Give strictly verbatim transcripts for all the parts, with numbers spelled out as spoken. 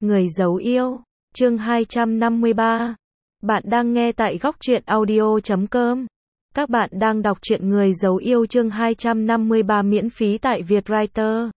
Người giấu yêu, chương hai trăm năm mươi ba. Bạn đang nghe tại góc truyện audio chấm com. Các bạn đang đọc truyện Người giấu yêu chương hai trăm năm mươi ba miễn phí tại Vietwriter.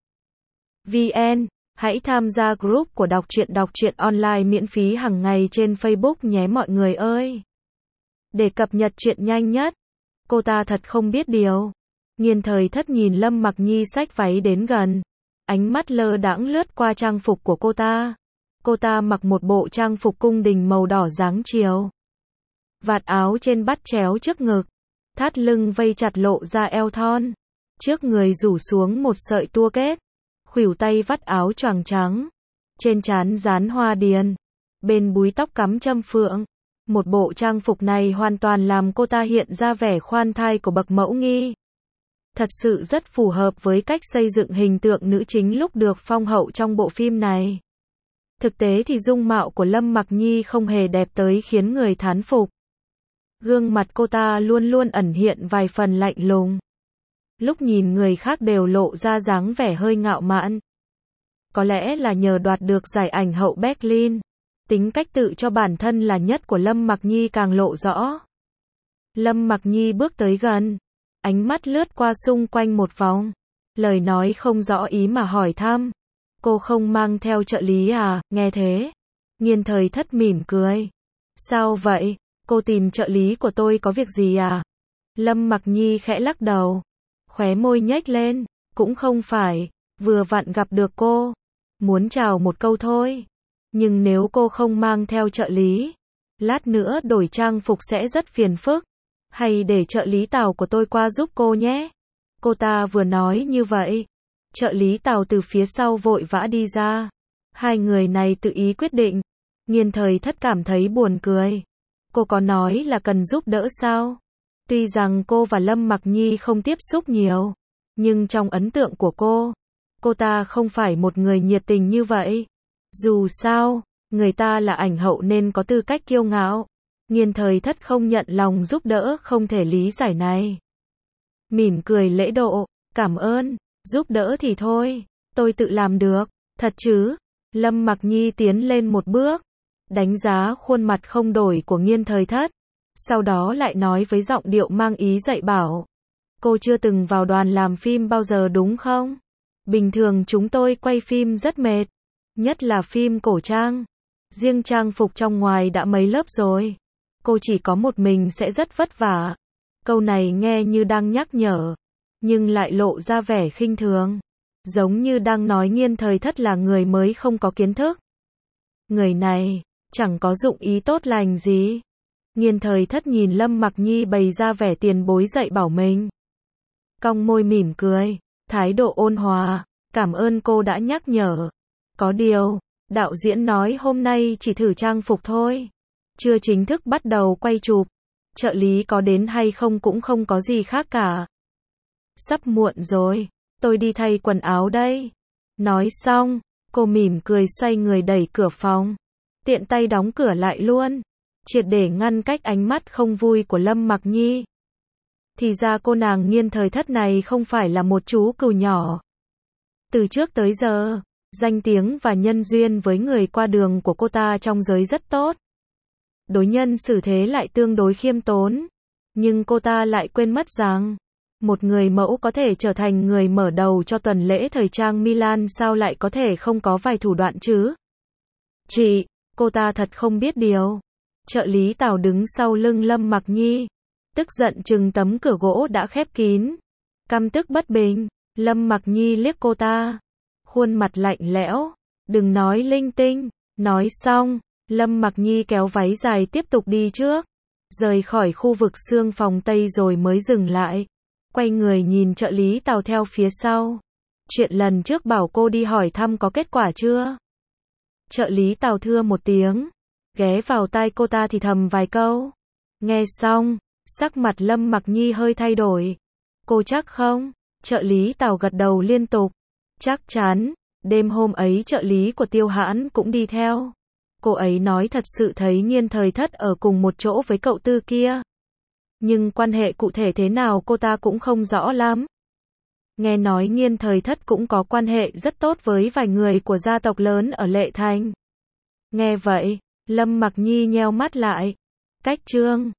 vê en. Hãy tham gia group của đọc truyện đọc truyện online miễn phí hàng ngày trên Facebook nhé mọi người ơi. Để cập nhật truyện nhanh nhất. Cô ta thật không biết điều. Nghiên Thời Thất nhìn Lâm Mặc Nhi xách váy đến gần. Ánh mắt lơ đãng lướt qua trang phục của cô ta. Cô ta mặc một bộ trang phục cung đình màu đỏ dáng chiều. Vạt áo trên bắt chéo trước ngực. Thắt lưng vây chặt lộ ra eo thon. Trước người rủ xuống một sợi tua kết. Khuỷu tay vắt áo choàng trắng. Trên trán dán hoa điền. Bên búi tóc cắm châm phượng. Một bộ trang phục này hoàn toàn làm cô ta hiện ra vẻ khoan thai của bậc mẫu nghi. Thật sự rất phù hợp với cách xây dựng hình tượng nữ chính lúc được phong hậu trong bộ phim này. Thực tế thì dung mạo của Lâm Mặc Nhi không hề đẹp tới khiến người thán phục. Gương mặt cô ta luôn luôn ẩn hiện vài phần lạnh lùng. Lúc nhìn người khác đều lộ ra dáng vẻ hơi ngạo mạn. Có lẽ là nhờ đoạt được giải ảnh hậu Berlin. Tính cách tự cho bản thân là nhất của Lâm Mặc Nhi càng lộ rõ. Lâm Mặc Nhi bước tới gần. Ánh mắt lướt qua xung quanh một vòng. Lời nói không rõ ý mà hỏi thăm. Cô không mang theo trợ lý à, nghe thế. Nghiên Thời Thất mỉm cười. Sao vậy, cô tìm trợ lý của tôi có việc gì à? Lâm Mặc Nhi khẽ lắc đầu. Khóe môi nhếch lên, cũng không phải, vừa vặn gặp được cô. Muốn chào một câu thôi. Nhưng nếu cô không mang theo trợ lý, lát nữa đổi trang phục sẽ rất phiền phức. Hay để trợ lý Tào của tôi qua giúp cô nhé. Cô ta vừa nói như vậy. Trợ lý Tào từ phía sau vội vã đi ra. Hai người này tự ý quyết định. Nghiên Thời Thất cảm thấy buồn cười. Cô có nói là cần giúp đỡ sao? Tuy rằng cô và Lâm Mặc Nhi không tiếp xúc nhiều. Nhưng trong ấn tượng của cô, cô ta không phải một người nhiệt tình như vậy. Dù sao, người ta là ảnh hậu nên có tư cách kiêu ngạo. Nghiên Thời Thất không nhận lòng giúp đỡ không thể lý giải này. Mỉm cười lễ độ, cảm ơn, giúp đỡ thì thôi, tôi tự làm được, thật chứ? Lâm Mặc Nhi tiến lên một bước, đánh giá khuôn mặt không đổi của Nghiên Thời Thất, sau đó lại nói với giọng điệu mang ý dạy bảo. Cô chưa từng vào đoàn làm phim bao giờ đúng không? Bình thường chúng tôi quay phim rất mệt, nhất là phim cổ trang. Riêng trang phục trong ngoài đã mấy lớp rồi. Cô chỉ có một mình sẽ rất vất vả. Câu này nghe như đang nhắc nhở, nhưng lại lộ ra vẻ khinh thường. Giống như đang nói Nghiên Thời Thất là người mới không có kiến thức. Người này, chẳng có dụng ý tốt lành gì. Nghiên Thời Thất nhìn Lâm Mặc Nhi bày ra vẻ tiền bối dạy bảo mình. Cong môi mỉm cười, thái độ ôn hòa, cảm ơn cô đã nhắc nhở. Có điều, đạo diễn nói hôm nay chỉ thử trang phục thôi. Chưa chính thức bắt đầu quay chụp. Trợ lý có đến hay không cũng không có gì khác cả. Sắp muộn rồi, tôi đi thay quần áo đây. Nói xong, cô mỉm cười xoay người đẩy cửa phòng. Tiện tay đóng cửa lại luôn. Triệt để ngăn cách ánh mắt không vui của Lâm Mặc Nhi. Thì ra cô nàng Nghiên Thời Thất này không phải là một chú cừu nhỏ. Từ trước tới giờ, danh tiếng và nhân duyên với người qua đường của cô ta trong giới rất tốt. Đối nhân xử thế lại tương đối khiêm tốn. Nhưng cô ta lại quên mất rằng, một người mẫu có thể trở thành người mở đầu cho tuần lễ thời trang Milan sao lại có thể không có vài thủ đoạn chứ? Chị, cô ta thật không biết điều. Trợ lý Tào đứng sau lưng Lâm Mặc Nhi. Tức giận chừng tấm cửa gỗ đã khép kín. Căm tức bất bình, Lâm Mặc Nhi liếc cô ta. Khuôn mặt lạnh lẽo. Đừng nói linh tinh. Nói xong, Lâm Mặc Nhi kéo váy dài tiếp tục đi trước. Rời khỏi khu vực xương phòng Tây rồi mới dừng lại. Quay người nhìn trợ lý Tào theo phía sau. Chuyện lần trước bảo cô đi hỏi thăm có kết quả chưa? Trợ lý Tào thưa một tiếng. Ghé vào tai cô ta thì thầm vài câu. Nghe xong, sắc mặt Lâm Mặc Nhi hơi thay đổi. Cô chắc không? Trợ lý Tào gật đầu liên tục. Chắc chắn, đêm hôm ấy trợ lý của Tiêu Hãn cũng đi theo. Cô ấy nói thật sự thấy Nghiên Thời Thất ở cùng một chỗ với cậu Tư kia. Nhưng quan hệ cụ thể thế nào cô ta cũng không rõ lắm. Nghe nói Nghiên Thời Thất cũng có quan hệ rất tốt với vài người của gia tộc lớn ở Lệ Thành. Nghe vậy, Lâm Mặc Nhi nheo mắt lại. Cách Trương